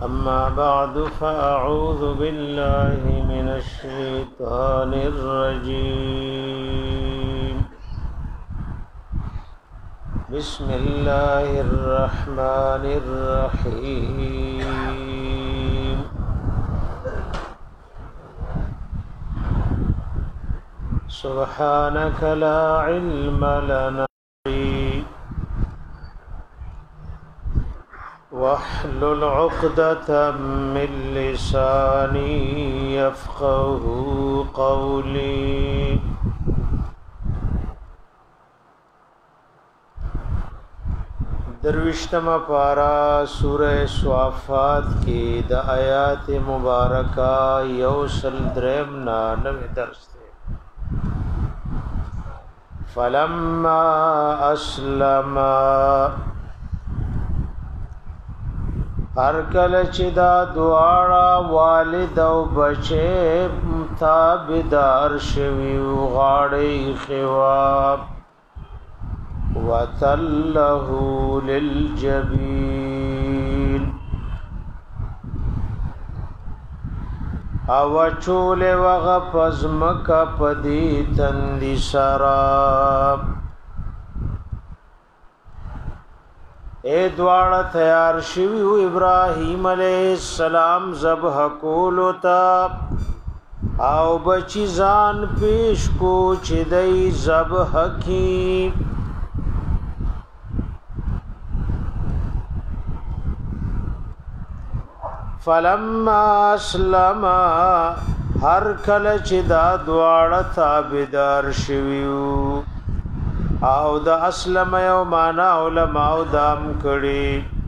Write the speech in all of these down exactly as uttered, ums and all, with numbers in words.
أما بعد فأعوذ بالله من الشيطان الرجيم بسم الله الرحمن الرحيم سبحانك لا علم لنا واحلل عقدة من لساني يفقه قولي دروشتم پارا سورہ صافات کی د آیات مبارکہ یوسل درم نانو درس دے فلما اسلما هر کله چې دا دواړه والد او بچي تابعدار شوي غاړې خواب وتله للجبين او چول وغفزمک پدی تندی سراب اے دوارا تیار شویو ابراہیم علیہ السلام ذبح کولو تا او بچی زان پیش کو چدئی ذبح کی فلما اسلم ہر کل چدا دوارا تابدار شویو او دا اسلم یو مانا علماء دام کړي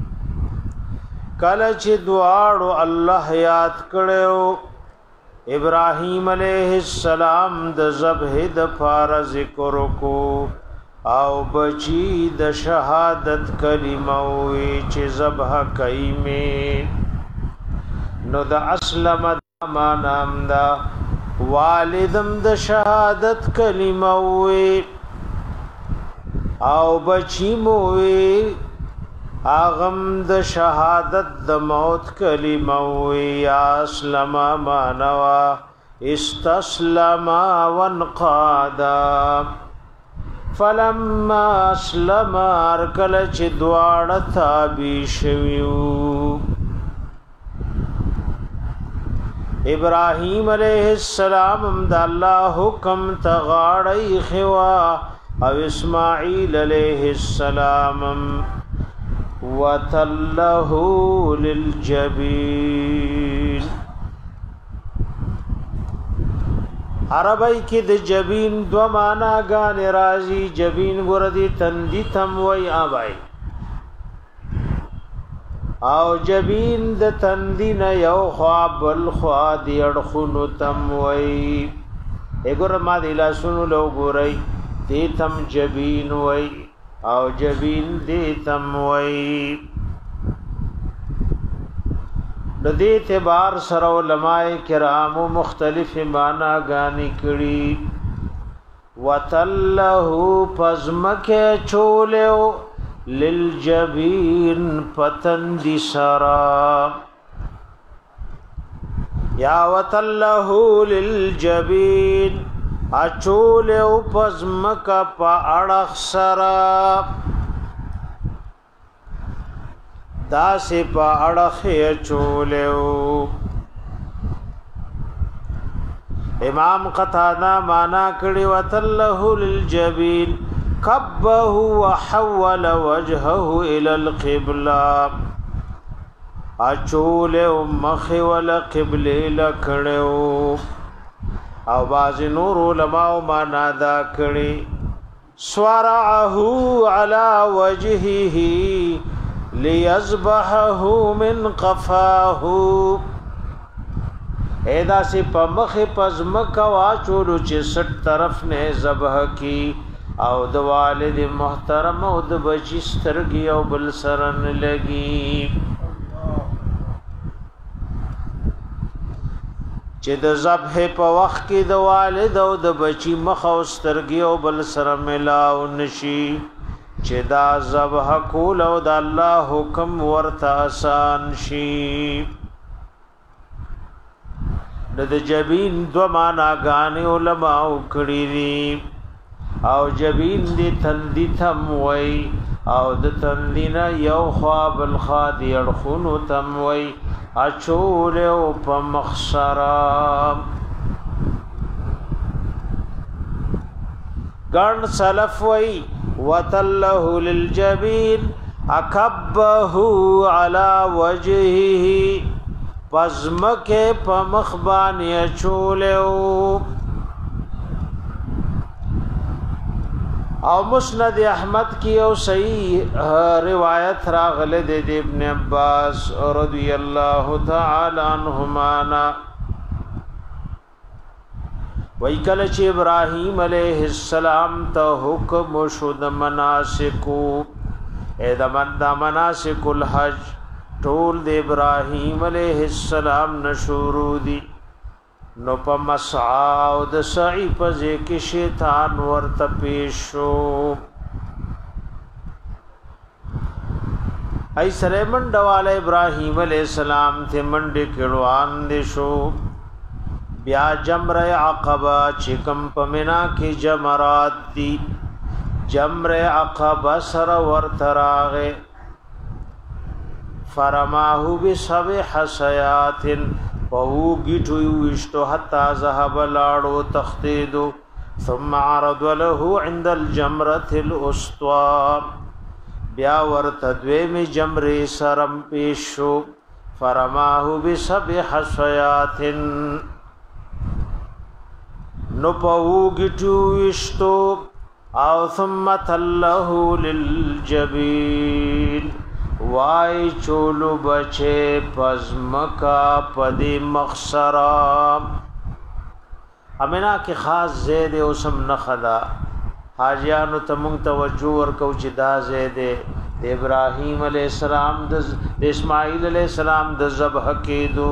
کله چې دواړو الله یاد کړو ابراهیم علیه السلام د ذبح د فارض ذکر کو او بچی د شهادت کلمه وی چې ذبح کایمه نو د اسلم مانا دا والدم د شهادت کلمه وی او بچی مووی آغم د شهادت د موت کلمه وی اسلم مانوا استسلم وانقادا فلما اسلم ارکل چ دواړه تابع شویو ابراهیم علیہ السلام د الله حکم تغاړی خوا او اسماعیل علیہ السلام وتله للجبین عربی کې د جبین دو معنا غان راضی جبین ګردی تندی تم وای آبای او جبین د تندی نه یو خوا بل خوا دی اڑخونو تم وای اګور ما دی لاسونو لو ګورای دیتم جبین وی او جبین دیتم وی ندی اعتبار سر علماء کرام مختلف معنی گانی کړي وتله پزمک چولیو للجبین پتندی سرا یا وتله للجبین اچول او پزمک پا اڑخ سرا دا سی پا اڑخ اچول او امام قتادہ مانا کڑی وتلہ للجبین کبہ وحول وجہہ الى القبلہ اچول او مخول قبلی لکڑیو او باز نور علماء معنا دا کړي سوارعه على وجهه ليذبحه من قفاه ادا سے پمخ پزمک واچولو چې سټ طرف نه ذبح کی او د والد محترم او د بچی سترګي او بل سرن لګي چې د ذبح په وخت کې د والد او د بچی مخ او سترګي او بل سره ملاو نشي چې دا ذبح کول او د الله حکم ورته آسان شي. د جبین دو معنا غانې علماء کړی دي او جبین دې تندې تم وای او د تندینا یو خواب الخاد يرخون تم وای اچول او په مخسرا. ګڼ سلف وای وتله للجبین اکبه على وجهه پزمکه په مخبان اچولو. او مسند احمد کی او صحیح روایت راغله د ابن عباس رضی الله تعالی عنهما وای کله چې ابراهیم علیه السلام ته حکم شود مناسکو اې د مناسک الحج ټول د ابراهیم علیه السلام نشورو دي نو په مسعى او د سعی په ځکه شیطان ورته پیشو. ای سره منډواله ابراهیم علیہ السلام ته منډه کړوان دي شو. بیا جمره عقبه چې کم پمنا کې جمرات دي جمره عقبه سره ورته راغې فرماهو بسبع حسيات وهو گیٹو وشتو حتی ذهب لاړو تختیدو ثم عرض له عند الجمرة الاسطى بیا ورته دویمه جمرې سرم پیشو فرماه بسبع حصيات نو پهو گیٹو وشتو او ثم تله للجبین وای چولو بچه پزمکا پدی مخسرام. امینا کی خاص زید اوسم نخدا حاجیانو تمونگ توجہ ورکو چی دا زید د ابراہیم علیہ السلام د اسماعیل علیہ السلام د ذبح کیدو.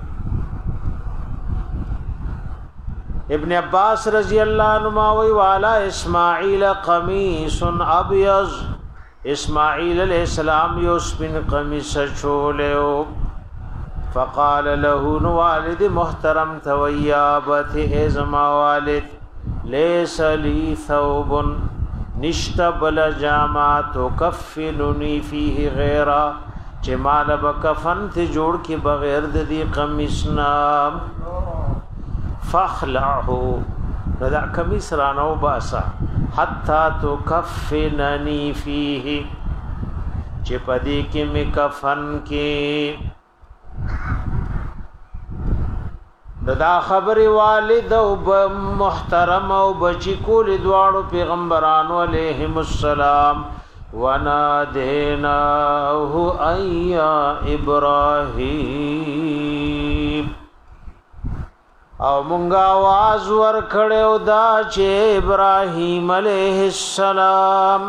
ابن عباس رضی اللہ عنہ وی والا اسماعیل قمیص ابیض اسماعیل علیہ السلام یو سپین قمیص چولیو. فقال له والد محترم تویابت ازما والد لیس لی ثوب نشت بل جامات کفننی فیه غیرا چه مال بکفن تی جوڑ کی بغیر دی قمیصنا. فاخلعه ردا قمیص رانو باسا حتی تو کفننی فیه چه پدی کی می کفن کی. دا خبر والد او محترم او بچی کول دوانو پیغمبرانو علیہم السلام ونادیناه ایا ابراہیم او مونږه आवाज ور کړو دا چې ابراهيم عليه السلام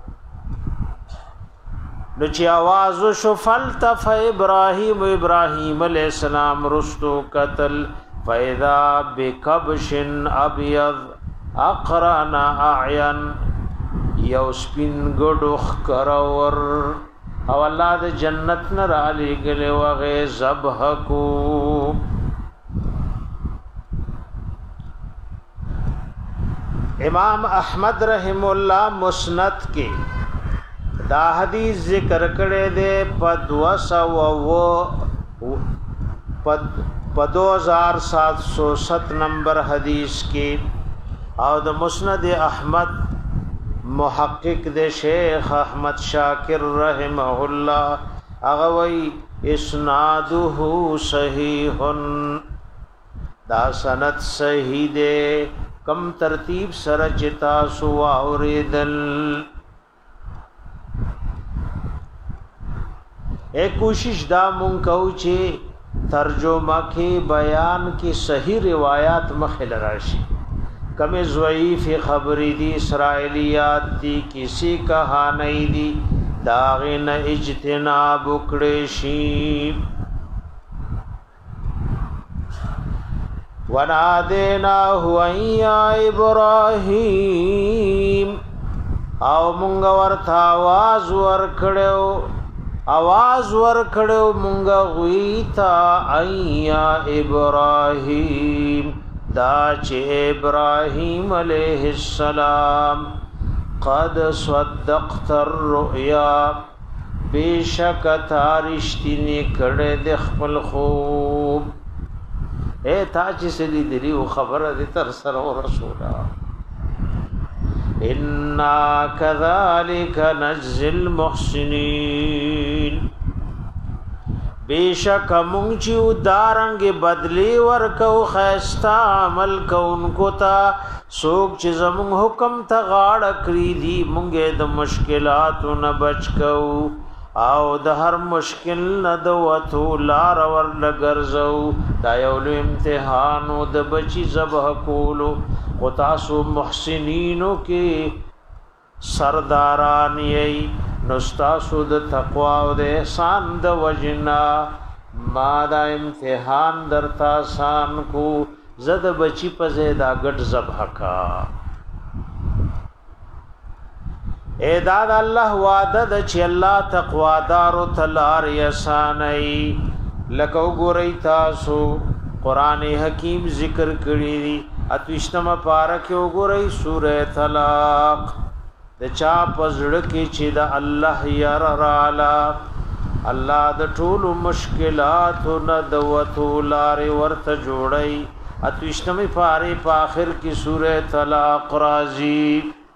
نو چې आवाज شو فلتف ابراهيم ابراهيم عليه السلام رستو قتل فاذا بكبش ابيض اقرن اعين یو سپین ګډوخ کرور او الله د جنت نه را لګلې وغه ذبح کو. امام احمد رحم الله مسند کې دا حدیث ذکر کړي دي په دو سو په دو ہزار سات سو ست نمبر حدیث کې او د مسند احمد محقق د شیخ احمد شاکر رحمه الله هغه وی اسناده صحیح دا سند صحیح ده کم ترتیب سره چتا سو اوریدل. اے کوشش دا مون کو چې ترجمه کې بیان کې صحیح روایت مخه راشي کم ضعیف خبری دی اسرائیلیات دی کسی کہانی دی داغن اجتناب وکړي شي. ونادیناه یا ابراهیم او مونږ ورته आवाज ورکړو आवाज ورکړو مونږ غویتا ایا ابراهیم دا چې ابراهیم علیہ السلام قد صدقت الرؤيا بیشک تارشتنی کړه د خپل خوب اے تا چې سلی دی او خبره دې تر سره رسولا ان كذلك نجزي المحسنين بیشک مونږ چې دارنګ بدلی ورکو خیستا عمل کوونکو ته سوک چې زمون حکم ته غاړه کړی دی مونږه د مشکلاتو نه بچ کو او د هر مشکل نه د وته لار ور لګرځو دا یو امتحان او د بچی ذبح کولو او تاسو محسنینو کې سرداران یې نستاسو د تقوا او د احسان د وجنا ما دا امتحان درتا سان کو زد بچی په زیدا غټ ذبح کا اے داد الله وعده د چې الله تقوا دار او تلار یسانای لکو ګورئ تاسو قران حکیم ذکر کړی دی اتوشتمه پارک وګورئ سوره طلاق د چا پزړه کې چې د الله یار رالا الله د ټول مشکلات نه د وته لار ورته جوړي اتوشتمه پاره په اخر کې سوره طلاق راځي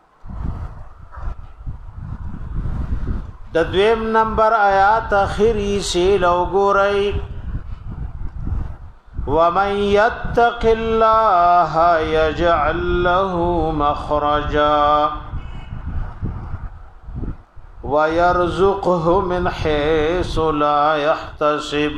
د دویم نمبر آیات اخری سے لو ګورئ ومن يتق الله يجعل له مخرجا ويرزقه من حيث لا يحتسب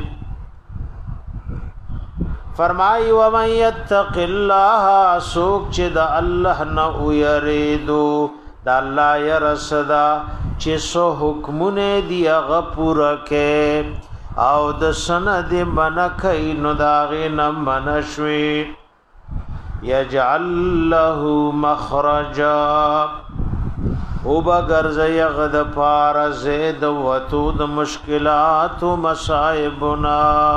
فرمای ومن يتق الله سوک چې د الله نه ويریدو د الله يرسدا چې سو حکمونه دی غفور کې او د سند منکای نو داغه نه منشوي يجعل له مخرجا او بغرز یغد پار زید وتو د مشکلات و مصائبنا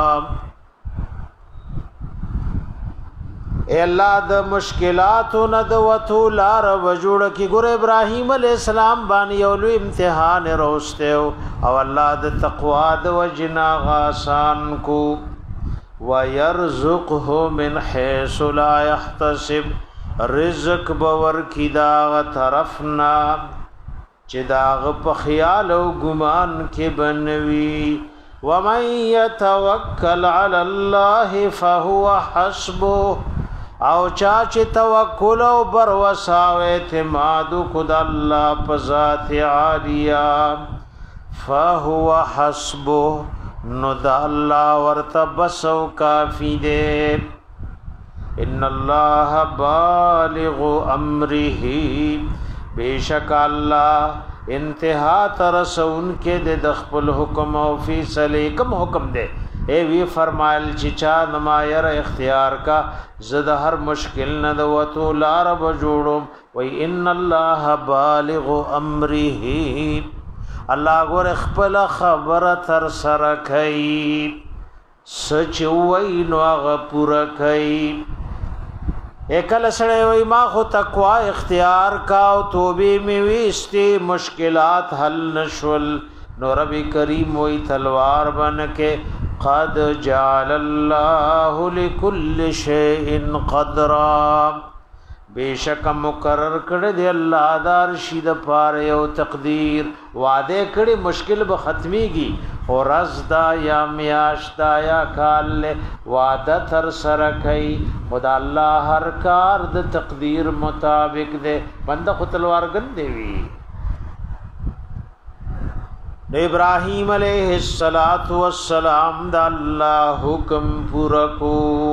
اے الله د مشکلات نه د وتو لار وجوړ کی ګور ابراهیم علی السلام باندې یو لوی امتحان روسته او الله د تقوا د وجنا غاسان کو ويرزقه من حيث لا يحتسب رزق باور کی دا طرفنا چې دا په خیال او ګمان کې بنوي ومن يتوکل على الله فهو حسبه او چا چې توکل او بر وساو اعتماد کو د الله په ذات عالیه فهو حسبه نو د الله ورته بس او کافی دی ان الله بالغ امره بیشک الله انتها ترسون کې د خپل حکم او فیصله کوم حکم دی اے وی فرمایل چې چا نمایر اختیار کا زد هر مشکل نه د وته لار به جوړم وای ان الله بالغ امره الله ګور خپل خبره تر سره کوي سچ وای نو هغه پورا کوي اکل سره وای ما خو تقوا اختیار کا او توبه می ویستي مشکلات حل نشول نو رب کریم وای تلوار بن کے قد جعل الله لكل شيء قدرا بیشک مقرر کړی دی الله دار شید پاره او تقدیر وعده کړي مشکل به ختميږي او رزدا یا میاشتا یا کال وعده تر سره کوي خدا الله هر کار د تقدیر مطابق دی بنده خو تلوار ګن دی وی ابراہیم علیہ الصلات والسلام دا اللہ حکم پورا کو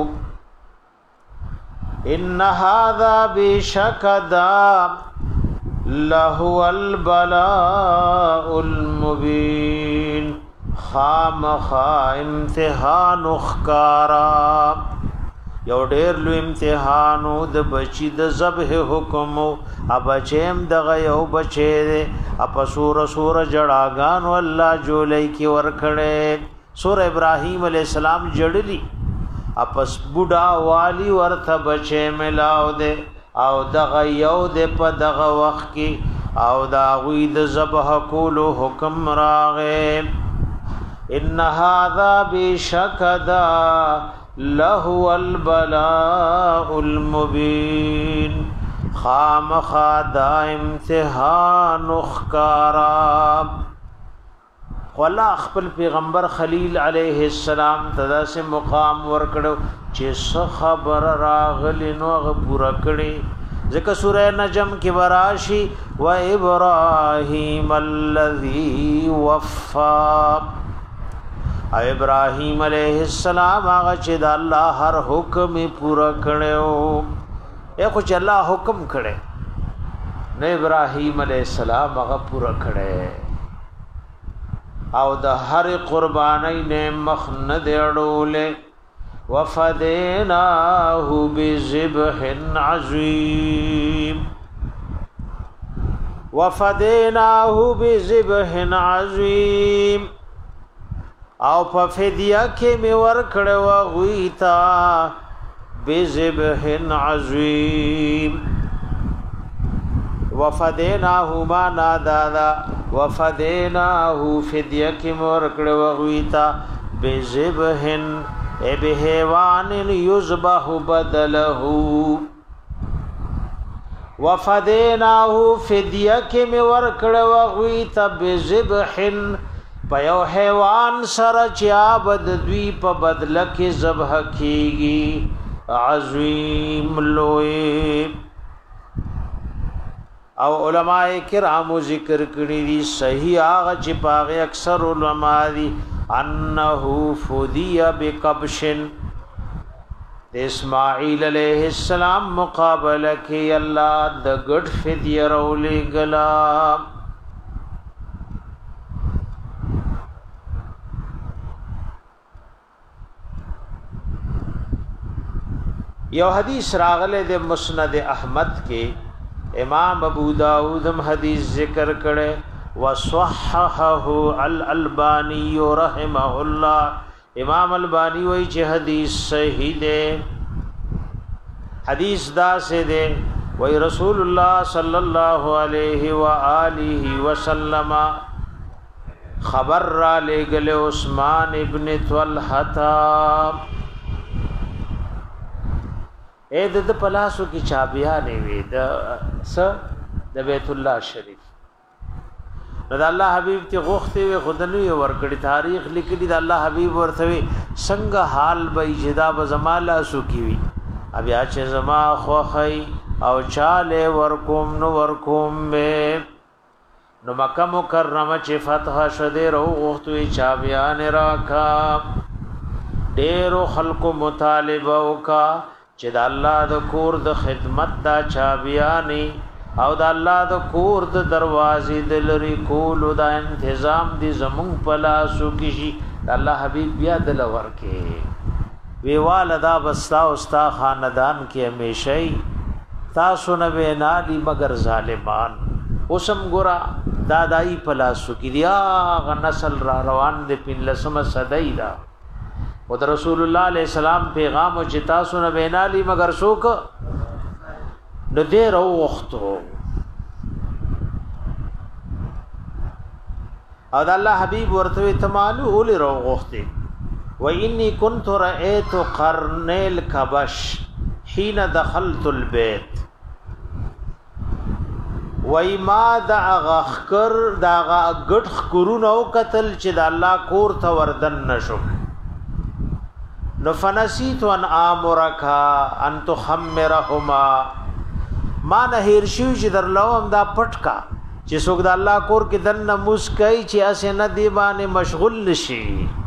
ان هذا بشک دا لهو البلاء المبین خام خا امتحان اخکارا یو ډیر لو امتحانو د بچی د ذبح حکم ا بچیم دغه یو بچی اپ سور سور جړاګان الله جولای کی ور کړه سور ابراهیم علی السلام جړلی اپس بوډا والی ورته بچی ملاو دے او دغه یو د په دغه وخت کې او دا غوی د ذبح کولو حکم راغې ان هذا بشکدا له البلاء المبين خام خدا امتحان اخکارا والله خپل پیغمبر خلیل علیہ السلام تدا سے مقام ورکړو چې څه خبر راغلی نو غ پورا کړي ځکه سورہ نجم کې وراشي و ابراهیم الذی وفا او ابراهیم علیہ السلام هغه چې د الله هر حکم پورا کړو یو چې الله حکم کړي نو ابراهیم علیہ السلام هغه پورا کړي او د هر قربانی نه مخ نه دیړولې وفدیناه بذبح عظیم وفدیناه بذبح عظیم او په فدیه کې می ور کړو غویتا بذبح عظیم وفدیناه ما نادادا وفدیناه فدیه کې می ور کړو غویتا بذبح ای بهوان یذبح بدله وفدیناه فدیه کې می ور کړو غویتا بذبح پیو حیوان سره چې عبد دوی په بدله کې ذبح کیږي عظیم لوی او علماء کرام ذکر کړی دي صحیح هغه چې پاغه اکثر علما دي انه فدی بقبش اسماعیل علیہ السلام مقابله کې الله د ګډ فدیه رولې غلا یو حدیث راغله د مسند احمد کې امام ابو داود هم حدیث ذکر کړي وصححه الالبانی رحمه الله امام البانی وایي چې حدیث صحیح ده حدیث دا سے ده وای رسول الله صلی الله علیه و آله وسلم خبر را لګل عثمان ابن طلحه اے د پلاسو کی چابیانې وي د س د بیت الله شریف د الله حبیب ته غوښته وي خدنوي ورکړي تاریخ لیکلي د الله حبیب ورته څنګه حال به جدا به زماله سو کی وي بیا چې زما خوخی او چاله ورکوم نو ورکوم به نو مکه مکرمه چې فتح شوه رو غوښته چابیانې راکا ډېرو خلکو مطالبه وکا چې د الله د کور د خدمت دا چابیانی او د الله د کور د دروازې د لری کول دا تنظیم دي زمون پلاسو کې شي الله حبیب بیا د لور کې وی والدا بستا او استا خاندان کې همیشئ تاسو نه وینا دي مگر ظالمان اوسم ګرا دادای پلاسو کې دیا غ نسل را روان دي په لسمه صدای دا او د رسول الله علیه السلام پیغام او چتا سن بینالی مگر شوک نو دې رو وختو او د الله حبیب ورته تمالو اول رو وخته و انی كنت رأيت قرن الكبش حين دخلت البيت وای ما دا غخکر دا غټ خکرونو قتل چې د الله کور ته وردن نشم نو فنسیت ان امرک ان تخمرهما ما نه هیر شو چې درلوم دا پټکا چې څوک د الله کور کې دن مسکای چې اسه نه دی باندې مشغول نشي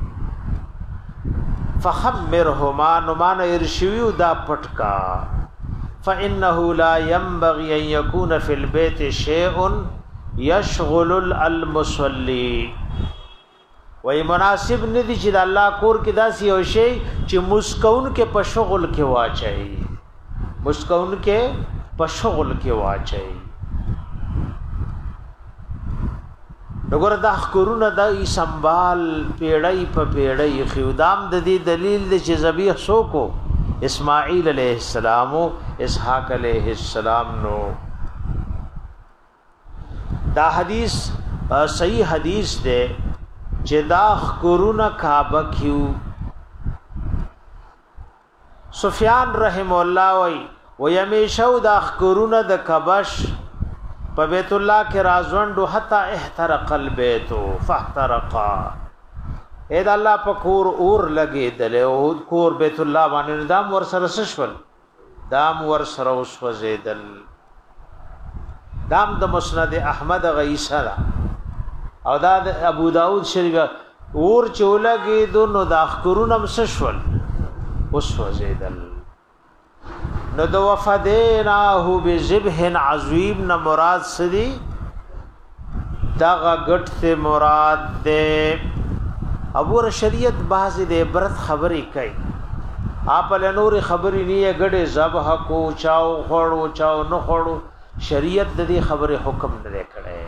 فخمرهما نو ما نه هیر شو دا پټکا فانه لا ينبغي ان يكون في البيت شيء يشغل المصلي وای مناسب ندی چې د الله کور کې داسې یو شی چې مسکون کې په شغل کې واچي مسکون کې په شغل کې واچي وګوره دا کورونه د سنبال پیړۍ په پیړۍ خیودام د دې دلیل دی چې ذبیح سوکو اسماعیل علیہ السلام او اسحاق علیہ السلام نو دا حدیث صحیح حدیث دی چې دا کورونه کعبه کیو سفیان رحم الله وی و یمیشو دا کورونه د کبش په بیت الله کې رازوندو حتا احترق البيت فاحترقا اې دا الله په کور اور لګې دله او کور بیت الله باندې دام ور سره سشول دام ور سره اوس وزیدل دام د مسند احمد غیسرا او دا ابو داود شریف اور چولګې دونو د اخکرونم سشول اوس وزیدل نو دو وفدیناهو بذبح عظیم نہ مراد سدی دا غټ سے مراد دے ابو شریعت بعض دے عبرت خبرې کوي آپ له نور خبرې نه غړې ذبح کو چاو خړو چاو نه خړو شریعت د دې خبره حکم نه کړي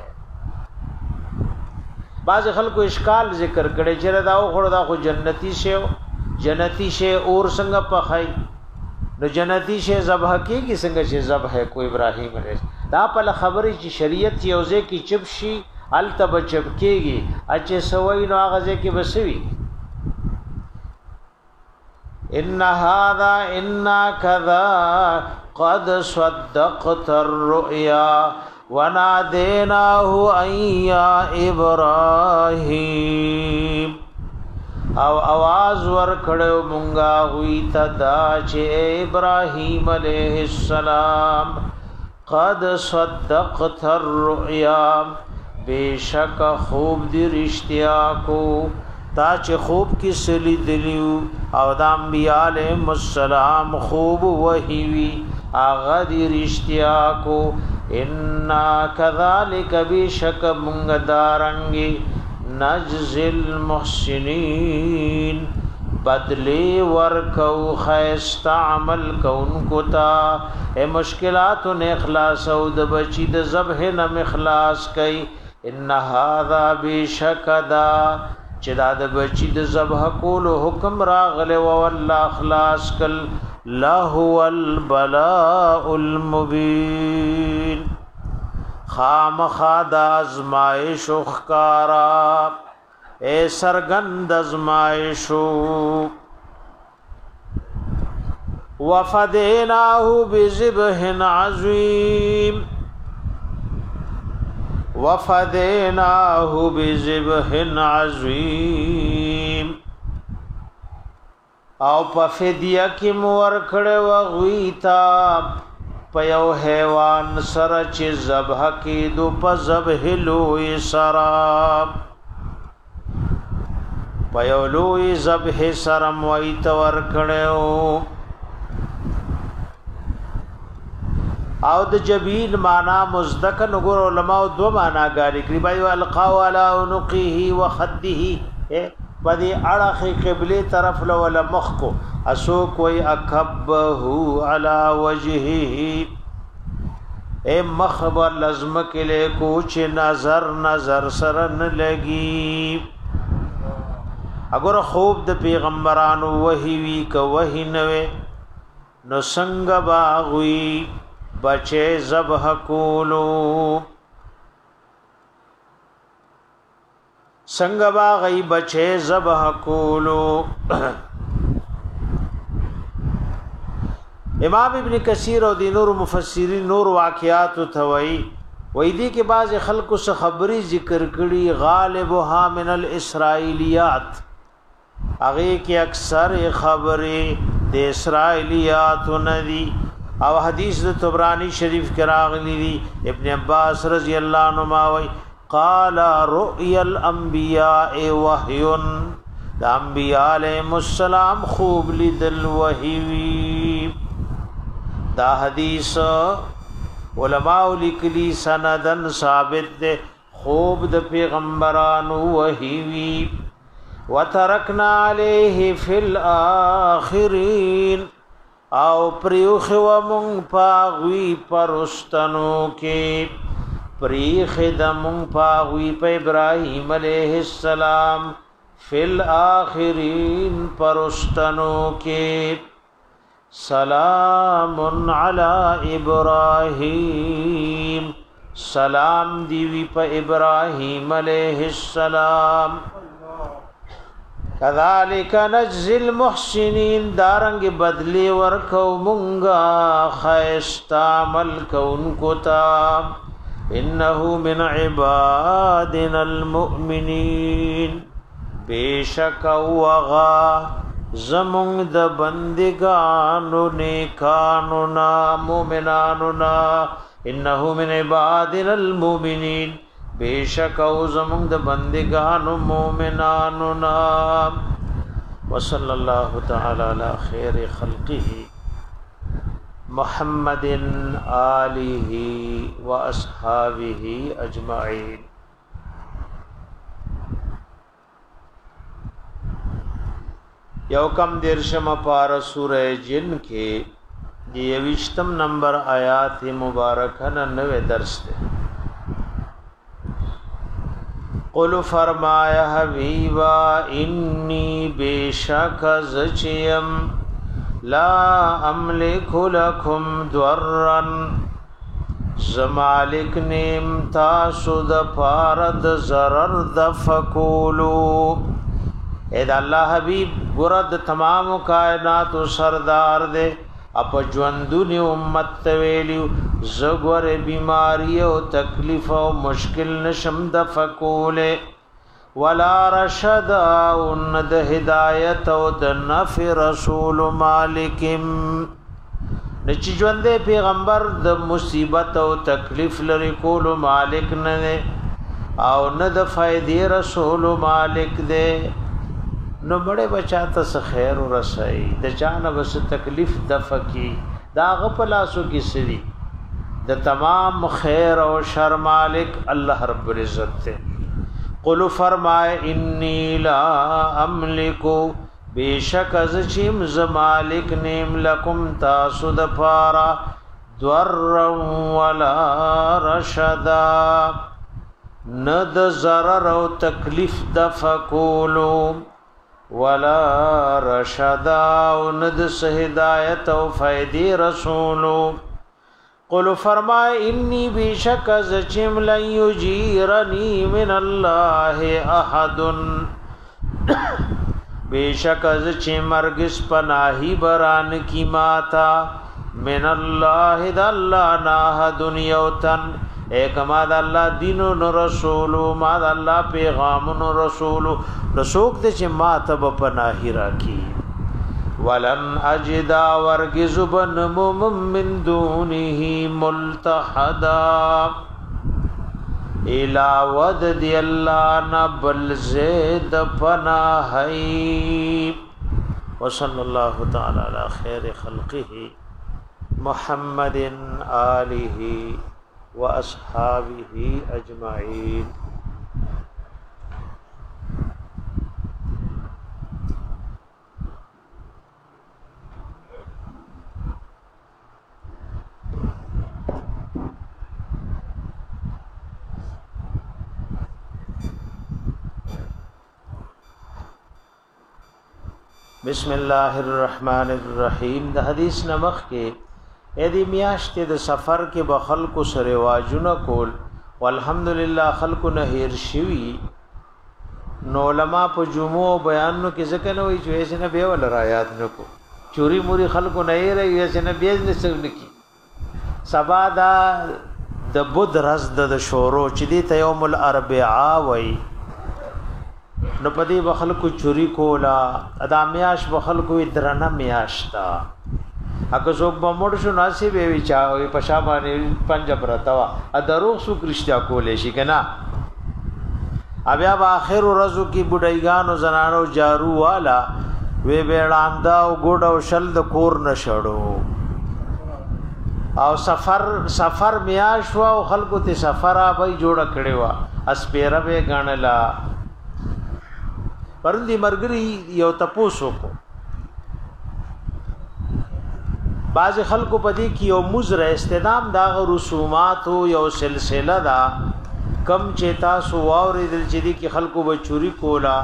بعض خلکو اشکال ذکر کړي چې دا خړو دا خو جنتی شه جنتی شه اور څنګه پخای نو جنتی شه ذبح کیږي څنګه چې ذبح کو ابراهیم علیه دا په خبرې چې شریعت یوځه کی چپ شي التب چپ کیږي اچ سوي نو هغه کې بسوي ان هذا ان كذا قد صدقت الرؤيا وناديناه ان يا ابراهيم او आवाज ور کړو مونږه وی تدا چې ابراهيم عليه السلام قد صدقت الرؤيا بیشک خوب دی رشتیا کو تا چې خوب کې سلی دلیو او د انبیاء علیهم السلام خوب وحی وی اغه دی رشتیا کو ان کذالک بیشک مونږ دارنګي نجزل محسنین بدلی ورکو خیست عمل کون کتا اے مشکلات نے اخلاص او د بچی د ذبح نم اخلاص کئ ان هذا بشکدا چدا د بچی د ذبح کول حکم راغله او الله اخلاص کل له البلاء المبین خام خاد ازمائش خکارا اے سرگند ازمائشو وفدیناہو بذبح عظیم وفدیناہو بذبح عظیم او په فدیه کې مور کړه وغویتا پیو حیوان سره چې ذبح کې دو په ذبح لوی سرا پیو لوی ذبح سره موي تور کړو او د جبین معنا مزدک نګور علماء دو معنا غالي کړي بای القاو علی عنقه وخده پدې اړه قبله طرف له ولا مخ کو اسو کوئی اکبه علی وجهه اے مخبر لازم کله کو چې نظر نظر سره نه لګي اگر خوب د پیغمبرانو وحی وی کو وحی نوې نو څنګه باغوي بچه ذبح کولو څنګه باغی بچه ذبح کولو امام ابن کثیر او دی نور مفسرین نور واقعات ثوی وې دي کې بعض خلکو څخه خبري ذکر کړي غالبها من الاسرائیلیات هغه کې اکثر خبرې د اسرائیلیات ندي او حدیث د طبرانی شریف کې راغلی دي ابن عباس رضی الله عنهما وی قال رؤيا الانبیاء وحی د انبیاء علیهم السلام خوب لیدل وحی دا حدیث علماء لیکلی سندن ثابت ده خوب د پیغمبرانو وحی وترکنا علیه فی الاخرین او پریوخ و مونږ پاغوی پرستنو کې پریخ د مونږ پاغوی په ابراهیم علیه السلام فی الاخرین پرستنو کې سلام علی ابراهیم سلام دیوی په ابراهیم علیہ السلام کذالک نجزی المحسنین دارنگ بدلی ورکو منگا خیستا عمل کونکو تا انہو من عبادنا المؤمنین بیشک وغا زمونگ د بندگانو نیکانو نا مومنانو نا انه من عبادنا المؤمنین بیشک او زمونږ د بندگانو مومنانو نام وصلی الله تعالی علی خیر خلقه محمد آله و اصحابه اجمعین یو کم درشم پار سورہ جن کے دیوشتم نمبر آیات مبارکہ نوے درس دے قل فرمایا حبیبا انی بے شک زچیم لا املک لکم درن زمالک نیم تاسو د پارد ضرر دفکولو اے دا اللہ حبیب گرد تمام کائنات و سردار دے اپ ژوندونی امت تویلیو زګور بیماری او تکلیف او مشکل نشم د فکوله ولا رشد او ند هدایت او د نفع رسول مالکم نچ ژوند پیغمبر د مصیبت او تکلیف لري کول مالک نه او نه د فائدې رسول مالک دے نو بڑے بچا ته خیر ورسای د جانب بس تکلیف دفکی دا غپلاسو کی سری د تمام خیر او شر مالک الله رب العزت ته قل فرمائے انی لا املکو بیشک از چیم ز مالک نیم لکم تاسو د پارا در ولا رشدا ند ضرر او تکلیف دفکولو ولا رشدا ند ہدایت او فائدی رسولو قل فرمائے انی بیشک از چم لن یجیرنی من اللہ احد بیشک از چم ارگس پناہی بران کی ماتا من اللہ دا اللہ ناہ دنیاوتن ایک ما دا اللہ دینو نو رسولو ما دا اللہ پیغامو نو رسولو رسوک دے چھ ما تب پناہی راکی ولن اجدا ورگز بنمم من دونه ملتحدا الى ود دی اللہ نبل زید پناہی وصلی اللہ تعالی علی خیر خلقه محمد آلہ واصحابہ اجمعین بسم اللہ الرحمن الرحیم دا حدیث نمخ کے ایدی میاشت د سفر کې به خلکو سره واجونه کول والحمدلله خلکو نه هیر شوی نو علما په جمعو بیانو کې ځکه نه وی چې اسنه به ول را یاد نکو چوری موري خلکو نه یې رہی اسنه بیز نه سګل کی سبا دا د بود رز د شورو چې دی ته یوم الاربعاء وای نو پدی به خلکو چوری کولا ادا میاش به خلکو درنه میاشتا اګه زوب بمړ شو نصیب وی چا وی پښا باندې پنجاب راتوا ا دروغ سو کرشتیا کولې شي کنه بیا په اخر ورځو کې بډایګانو زنانو جارو والا وی بیړاندا او ګډ او شل د کور نشړو او سفر سفر میاش وا او خلکو ته سفر ابي جوړ کړي وا اس پیره به غنلا پرندی مرګري یو تپوسو کو بعض خلکو پدې کې یو مزر استدام دا رسومات یو سلسله دا کم چې تاسو واورېدل چې دي کې خلکو به چوری کولا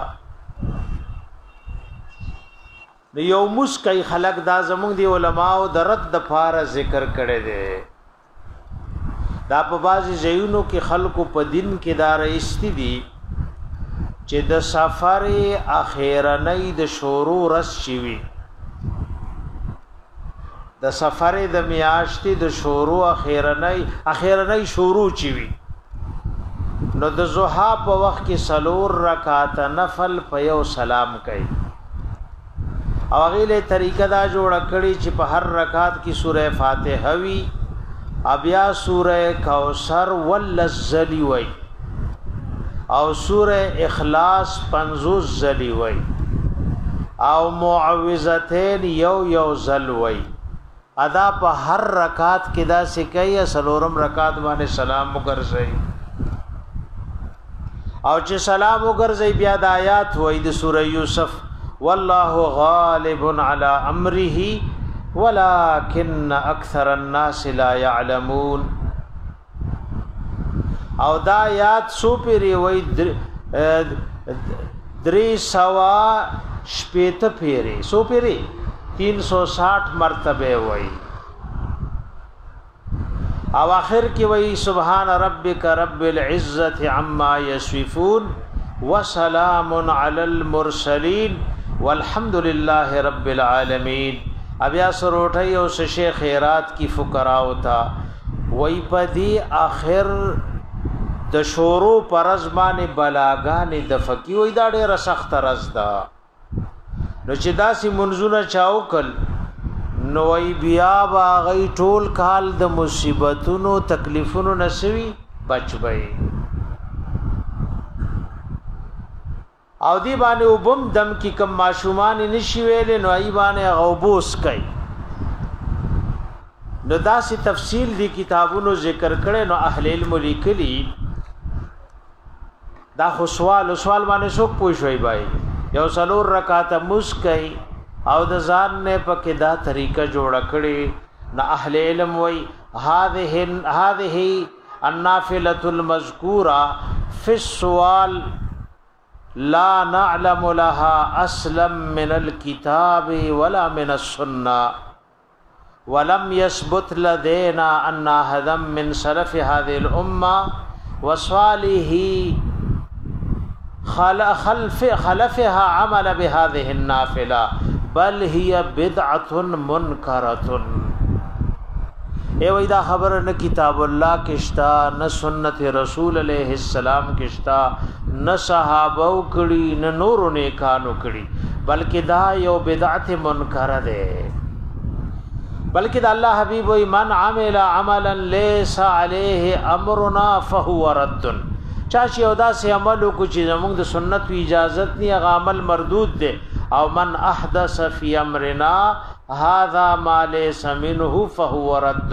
نو یو مسکای خلق دا زمونږ دی علماو د رد د فار ذکر کړي دي دا په بازي ځایونو کې خلکو په دین کې دا رئیستی دي چې د سفر اخیرنۍ د شورو رس شي د سفر د میاشتې د شورو اخیرنۍ اخیرنۍ شروع چی وي نو د زوحا په وخت کې سلور رکعات نفل په یو سلام کوي او غیله طریقه دا جوړ کړي چې په هر رکعت کې سوره فاتحه وي بیا سوره کوثر ولذلی وي او سوره اخلاص پنځوس ذلی وي او معوذتین یو یو ذل وي ادا په هر رکعت کې دا سکایه سلورم رکعت باندې سلام وګرځي او چې سلام وګرځي بیا د آیات وای د سوره یوسف والله غالب علی امره ولكن اکثر الناس لا يعلمون او دا آیات سو پیری وای درې سوا شپېته پیری سو پیری تین سو ساٹھ مرتبه وای او اخر کی وای سبحان ربک رب العزت عما یصفون وسلام علی المرسلین والحمد لله رب العالمین ابیا سروټي او شیخ خیرات کی فقرا ہوتا وای پدی اخر د شورو پرزمانه بلاغان د فقی وای دا ډیره سخت رزدا نو چې داسې منځونه چاوکل نو ای بیا باغی ټول کال د مصیبتونو تکلیفونو نسوي بچوي او دی باندې وبم دم کی کم ماشومان نشي ویل نو ای باندې غوبوس کوي نو داسې تفصیل دی کتابونو ذکر کړي نو اهل علم لیکلي دا خو سوال سوال باندې څوک پوښوي بای یو سلور رکعات مسکای او د ځان نه پکې دا طریقه جوړ کړي نه اهل علم وای هذه هذه النافله المذکوره فی السؤال لا نعلم لها اصلا من الكتاب ولا من السنه ولم يثبت لدينا ان احد من سلف هذه الامه وصالحه خلف خلفها عمل بهذه النافله بل هي بدعه منکره اے وای دا خبر نه کتاب الله کشتا نه سنت رسول علیہ السلام کشتا نه صحابه کړي نه نور نه کانو کړي بلکې دا یو بدعت منکره ده بلکې دا الله حبیب وای من عمل عملا ليس عليه امرنا فهو رد چا چې او داسې عمل کو چې زموږ د سنت اجازت نه هغه عمل مردود ده او من احدث فی امرنا هذا ما ليس منه فهو رد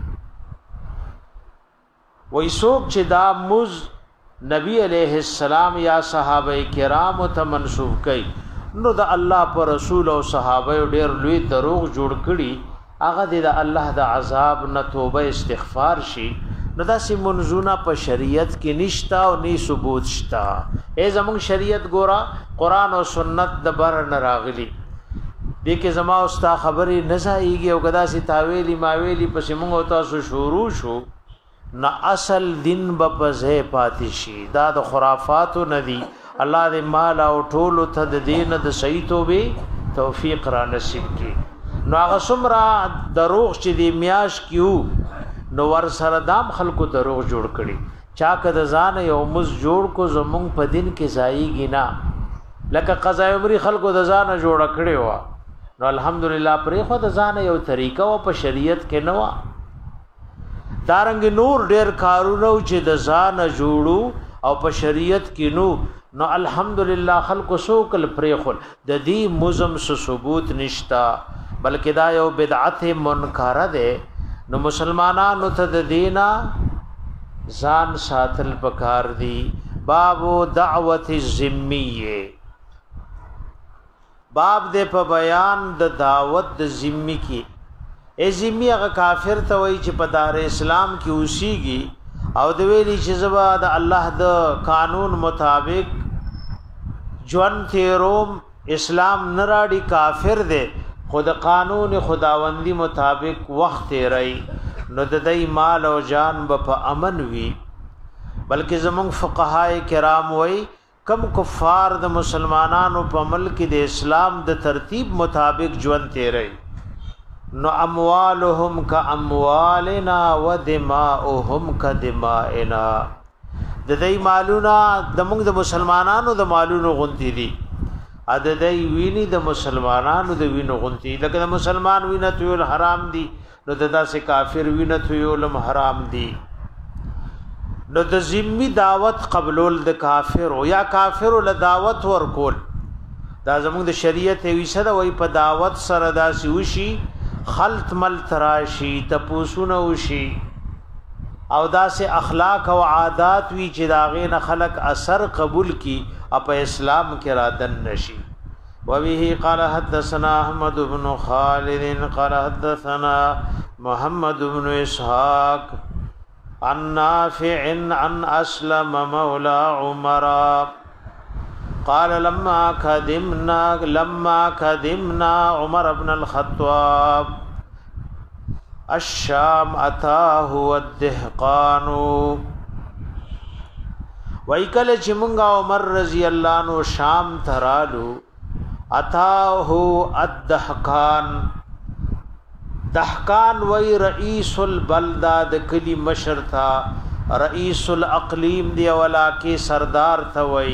وای څوک چې دا مز نبی علیہ السلام یا صحابه کرام ته منسوب کړي نو د الله پر رسول او صحابه ډېر لوی دروغ جوړ کړي هغه د الله د عذاب نه توبه استغفار شي نو داسې منځونه په شریعت کې نشتا او نه ثبوت شتا ای زموږ شریعت ګورا قران او سنت د بر نه راغلي دې کې زما او ستا خبرې نه ځایږي او کدا سي تاویلی ماویلی پس موږ تاسو شروع شو نه اصل دین به پځه پاتې شي دا د خرافاتو ندي الله دې مال او ټول ته د دین د صحیح توبه توفیق را نصیب کړي نو هغه سمرا دروغ چې دی میاش کیو نو ور سره دام خلکو دروغ جوړ کړي چا کده ځان یو مز جوړ کو زمونږ په دین کې ځایږي نه لکه قضا عمرې خلکو د ځان جوړ کړي وا نو الحمدلله پرې خو د ځان یو طریقه او په شریعت کې نه وا دارنګ نور ډېر کارونه چې د ځان جوړو او په شریعت کې نو نو الحمدلله خلکو سوکل پرې خل د دې مزم سو ثبوت نشتا بلکې دا یو بدعت منکره ده نو مسلمانانو ته د دینا ځان ساتل پکار دی باب دعوت الذمیه باب دې په بیان د دعوت د ذمی کې ای ذمی هغه کافر ته وایي چې په دار اسلام کې اوسېږي او د ویلي چې زبا د الله د قانون مطابق ژوند تیروم اسلام نراړي کافر دی خود قانون خداوندی مطابق وخت تیري نو د دې مال او جان په امن وي بلکې زمونږ فقهای کرام وایي کم کفار د مسلمانانو په ملک د اسلام د ترتیب مطابق ژوند تیري نو اموالهم کا اموالنا و دماؤهم کا دمائنا د دې مالونه د موږ د مسلمانانو د مالونو غونتی دي ا د دې ویني د مسلمانانو د وینو غونتی لکه د مسلمان وینه تویل حرام دي نو د داسې کافر وینه تویل حرام دي نو د ذمی دعوت قبول د کافر او یا کافر له دعوت ورکول دا زموږ د شریعت ویسه دا وای په دعوت سره داسې وشي خلط مل تراشی تپوسونه وشي او داسې اخلاق او عادات وی چې داغه نه خلق اثر قبول کی اپ اسلام کې رادن نشي وبه قال حدثنا احمد بن خالد قال حدثنا محمد بن اسحاق عن نافع عن اسلم مولى عمر قال لما قدمنا لما قدمنا عمر بن الخطاب الشام اتاه الدهقان وایکل چې مونږه عمر رضی الله عنه شام ترالو اتاه الدهقان دهقان وی رئیس البلدہ د کلی مشر تھا رئیس الاقلیم دی ولاکی سردار تھا وی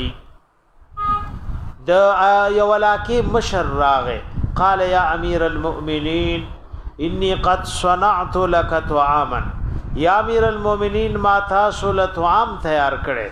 د یولاکی مشر راغه قال یا امیر المؤمنین انی قد صنعت لك طعاما یا امیر المؤمنین ما تاسو له طعام تیار کړي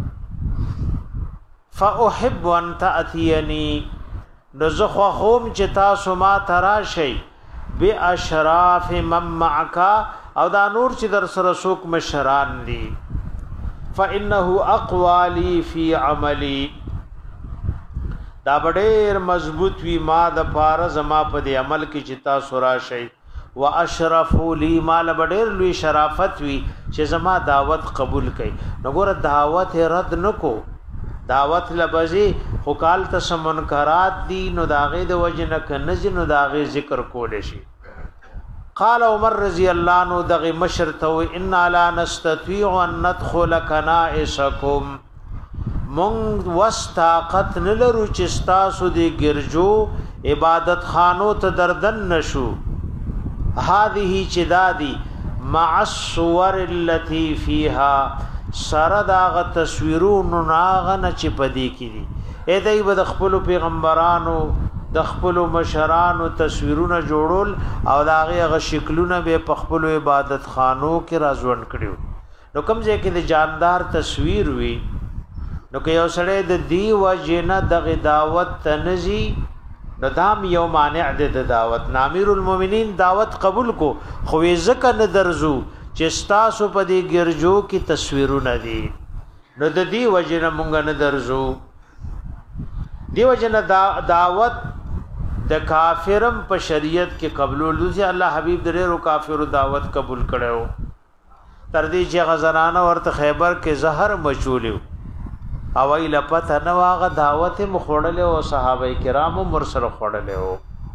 فاحب ان تاتینی نزخوا خوم چې تاسو ما تراشی باشراف من معك او دا نور چې در سره سوق مشران دي فانه اقوى لي في عملي دا ډېر مضبوط وی ما د پار زما په دې عمل کې چې تاسو راشي واشرف لي مال ډېر لوی شرافت وی چې زما دعوت قبول کړي نګور دعوت رد نکو دعوت لبزي خو کال ته منکرات دي نو داغه د وجنه کنج نو داغه ذکر کول شي قال عمر رضی الله عنه دغه مشر ته ان لا نستطيع ان ندخل کنائسکم مونږ واستاقت نلرو چې تاسو دې ګرجو عبادت خانو ته دردن نشو هذه چدادي مع الصور التي فيها سرداغ تصویرونو ناغنه چې پدې کې دي اې دای په خپل پیغمبرانو د خپل مشرانو تصویرونه جوړول او داغه غ شکلونه به په خپل عبادت خانو کې راځون کړیو نو کوم ځای کې د جاندار تصویر وی نو که یو سړی د دی وجنه د دعوت تنزي نو دام یو مانع د دعوت امیر المؤمنین دعوت قبول کو خو ځکه نه درزو چې تاسو په دې ګرجو کې تصویرونه دي نو د دی وجنه مونږ نه درزو دی وجنه دعوت د کافرم په شریعت کې قبول لږه الله حبیب درې کافر دعوت قبول کړو تر دې چې غزرانه ورته خیبر کې زهر مچولیو او ای لپته نو هغه دعوت مخوړل او صحابه کرامو مرسل خوړل او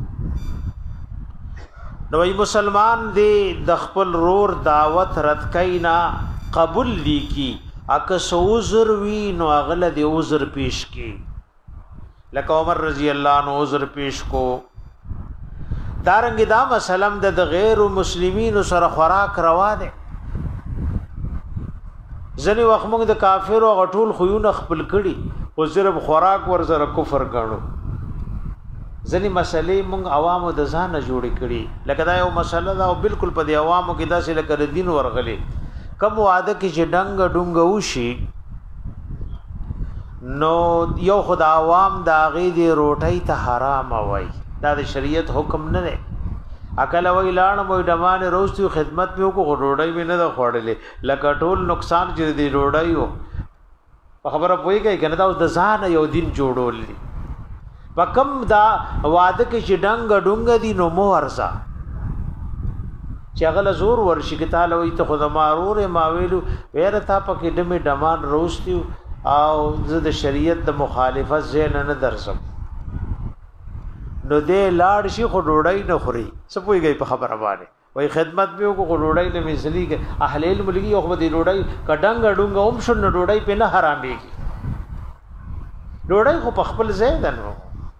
نو ای مسلمان دی د خپل رور دعوت رد کینا قبول لیکي اک سوزر وی نو اغله دی عذر پیش کی لکه عمر رضی الله عنه عذر پیش کو دارنګ دا مسلم د غیر مسلمانینو سره خوراک روا ده ځنی وخت موږ د کافر او غټول خيون خپل کړي او صرف خوراک ور سره کفر غاڼو ځنی مسلې موږ عوامو د ځانه جوړې کړي لکه دا یو مسله دا او بالکل په دی عوامو کې داسې لکه دین ورغلي کم واده کې چې ډنګ ډنګ وشي نو یو خدا عوام دا غي دی روټي ته حرام وای دا د شریعت حکم نه دی اکل وی لاړ مو دمانه روستو خدمت میو کو روړی مې نه د خوړلې لکه ټول نقصان چې دی روړی وو خبره پوي کوي کنه دا اوس د ځان یو دین جوړول دي پکم دا واده کې چې ډنګ ډنګ دي نو مو ورزا چې هغه زور ورشي کې تعالی وي ته خود مارور ما ویلو ویره تا پکې دمه ډمان روستیو او زه د شریعت د مخالفت زین نه درسم نو دې لاړ شي خو ډوډۍ نه خوري سپويږي په خبره باندې وای خدمت به کو ډوډۍ نه مثلی کې اهل علم لګي خو دې ډوډۍ کډنګ ډنګ هم شون ډوډۍ په نه حرامېږي ډوډۍ خو په خپل ځای ده نو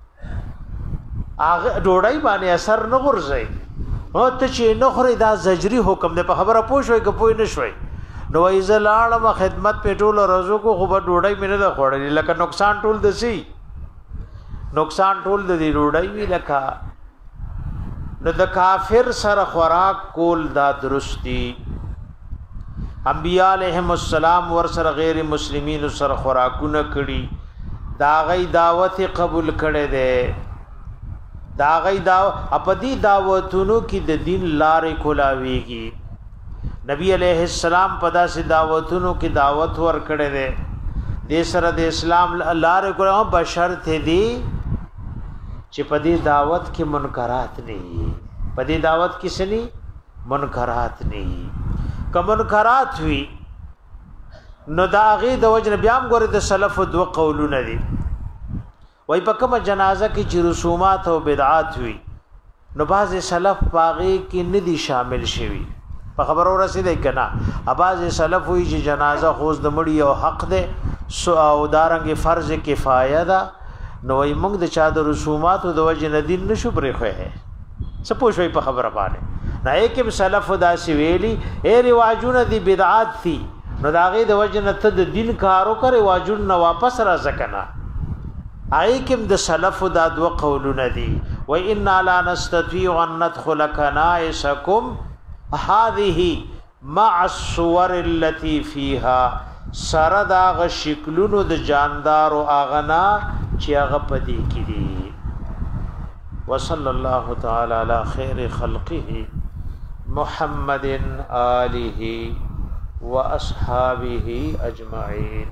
هغه ډوډۍ باندې اثر نه ورځي او ته چې نه خوري دا زجری حکم ده په خبره پوښوي که پوي نه شوي نو ایزلاړه خدمت په ټول روزو کو خو ډوډۍ مینه ده خوړلې لکه نقصان ټول دسي نقصان ټول د دې ډوډۍ وی لکه نو د کافر سره خوراک کول دا درستی انبیاء علیهم السلام ور سره غیر مسلمانین سره خوراکونه کړي دا غي دعوت قبول کړي ده دا غي دا اپدی دعوتونو کې د دین لارې کولاويږي نبی علیہ السلام پدا سے دعوتونو کې دعوت ور کړي ده د سره د اسلام لارې کولاو بشر ته دي چې پدی دعوت کې منکرات نه پدی دعوت کې سني منکرات نه کوم منکرات وی نو داغي د وجن بیام ګوره د سلف دو قولونه دي وای په کومه جنازه کې چې رسومات او بدعات وی نو باز سلف باغی کې ندي شامل شوی په خبرو رسیدای کنا اباز سلف وی چې جنازه خوز د مړی او حق ده سو او دارنګ فرض کفایه ده نو ای موږ د چا د رسومات او د وجن دین نشو پرې خو ہے سپوږی په خبره باندې نه کې سلف دا سی ویلی اے رواجونه دي بدعات دي نو داغه د وجن ته د دین کارو کوي واجون نه واپس را ځکنا آی کې د سلف دا دو قولونه دي و ان لا نستطيع ان ندخل کنائسکم هذه مع الصور التي فيها سره دا غ شکلونو د جاندار او اغنا چې هغه پدې کې دي وصلی الله تعالی علی خیر خلقه محمد آله واصحابه اجمعین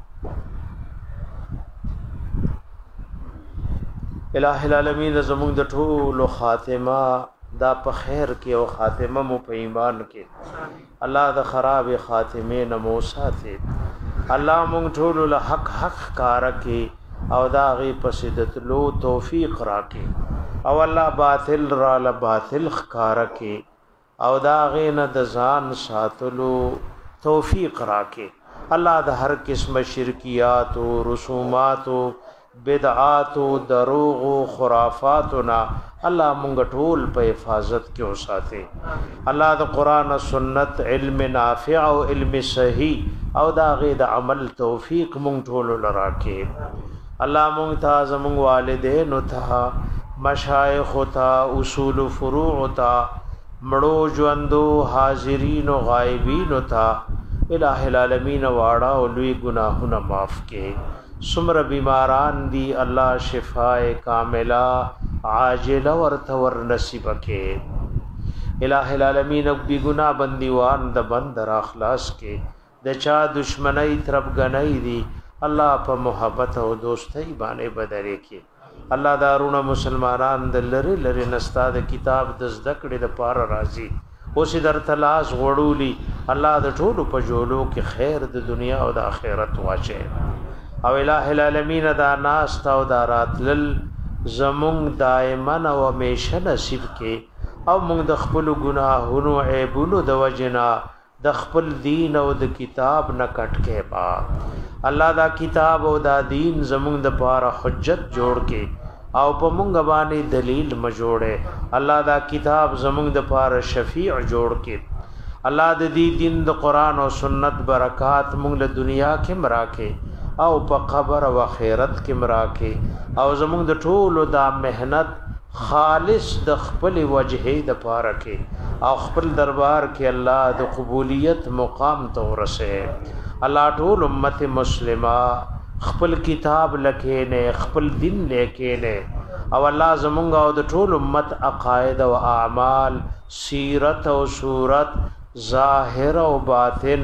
الہ العالمین زمون د ټول خاتمه دا په خیر کې او خاتمه مو په ایمان کې الله د خراب خاتمه نمو ساتي الله مونږ ټول له حق حق کار کې او دا غي پسیدت لو توفیق راکې او الله باطل را ل باطل خکار کې او دا غي نه د ځان ساتلو توفیق راکې الله د هر قسم شرکیات او رسومات او بدعات او دروغ او خرافات نه الله مونږ ټول په حفاظت کې اوساته الله د قران او سنت علم نافع او علم صحیح او دا غي د عمل توفیق مونږ ټول لراکې الله مونږ ته زمونږ والدین او ته مشایخ او ته اصول فروع او ته مړو ژوندو حاضرین او غایبین او ته الہ العالمین واړه او لوی گناهونه معاف کړي سمر بیماران دی الله شفاء کاملہ عاجلہ ورته ور نصیب کړي الہ العالمین بی گناہ بندیوان د بند را اخلاص کې د چا دشمنی طرف غنۍ دی الله په محبت او دوستۍ باندې بدلې کې الله دارونه مسلمانان د لری لری نستا د کتاب د زدکړې د پار راضي اوس در تلاش غړولي الله د ټولو په جوړو کې خیر د دنیا او د آخرت واچي او الہ العالمین دا ناس تا او دا راتل زمون دائما او همیشه نصیب کې او موږ د خپل ګناهونو عیبونو د وجنا د خپل دین او د کتاب نه کټ کې با الله دا کتاب او دا دین زمون د پاره حجت جوړ کې او په مونږ باندې دلیل مجوړه الله دا کتاب زمون د پاره شفیع جوړ کې الله د دې دین د قران او سنت برکات مونږ له دنیا کې مراکه او په قبر او آخرت کې مراکه او زمون د ټولو دا مهنت خالص د خپل وجهه د پاره کې او خپل دربار کې الله د قبولیت مقام ته ورسه الله ټول امت مسلمه خپل کتاب لکه نه خپل دین لکه نه او الله زمونږ او د ټول امت عقاید او اعمال سیرت او صورت ظاهر او باطن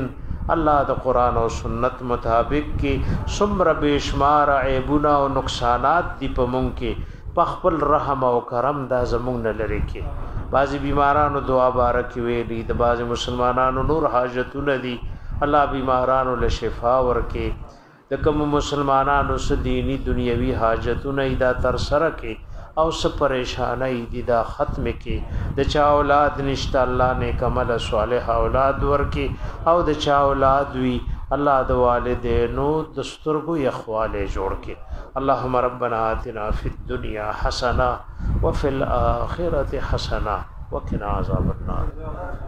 الله د قران او سنت مطابق کې سمر بشمار عیبونه او نقصانات دی په مونږ کې په خپل رحم او کرم دا زمونږ نه لري کې بعضی بیمارانو دعا بارک ویلي د بعضی مسلمانانو نور حاجتونه دي الله بیمارانو له شفا ورکې د کوم مسلمانانو س دینی دنیوي حاجتونه دا تر سره کې او س پریشانای دي دا ختم کې د چا اولاد نشته الله نیک عمل صالح اولاد ورکی او د چا اولاد وی الله د والدینو د سترګو یخواله جوړ کې اللهم ربنا آتنا فی الدنيا حسنه وفي الاخره حسنه وقنا عذاب النار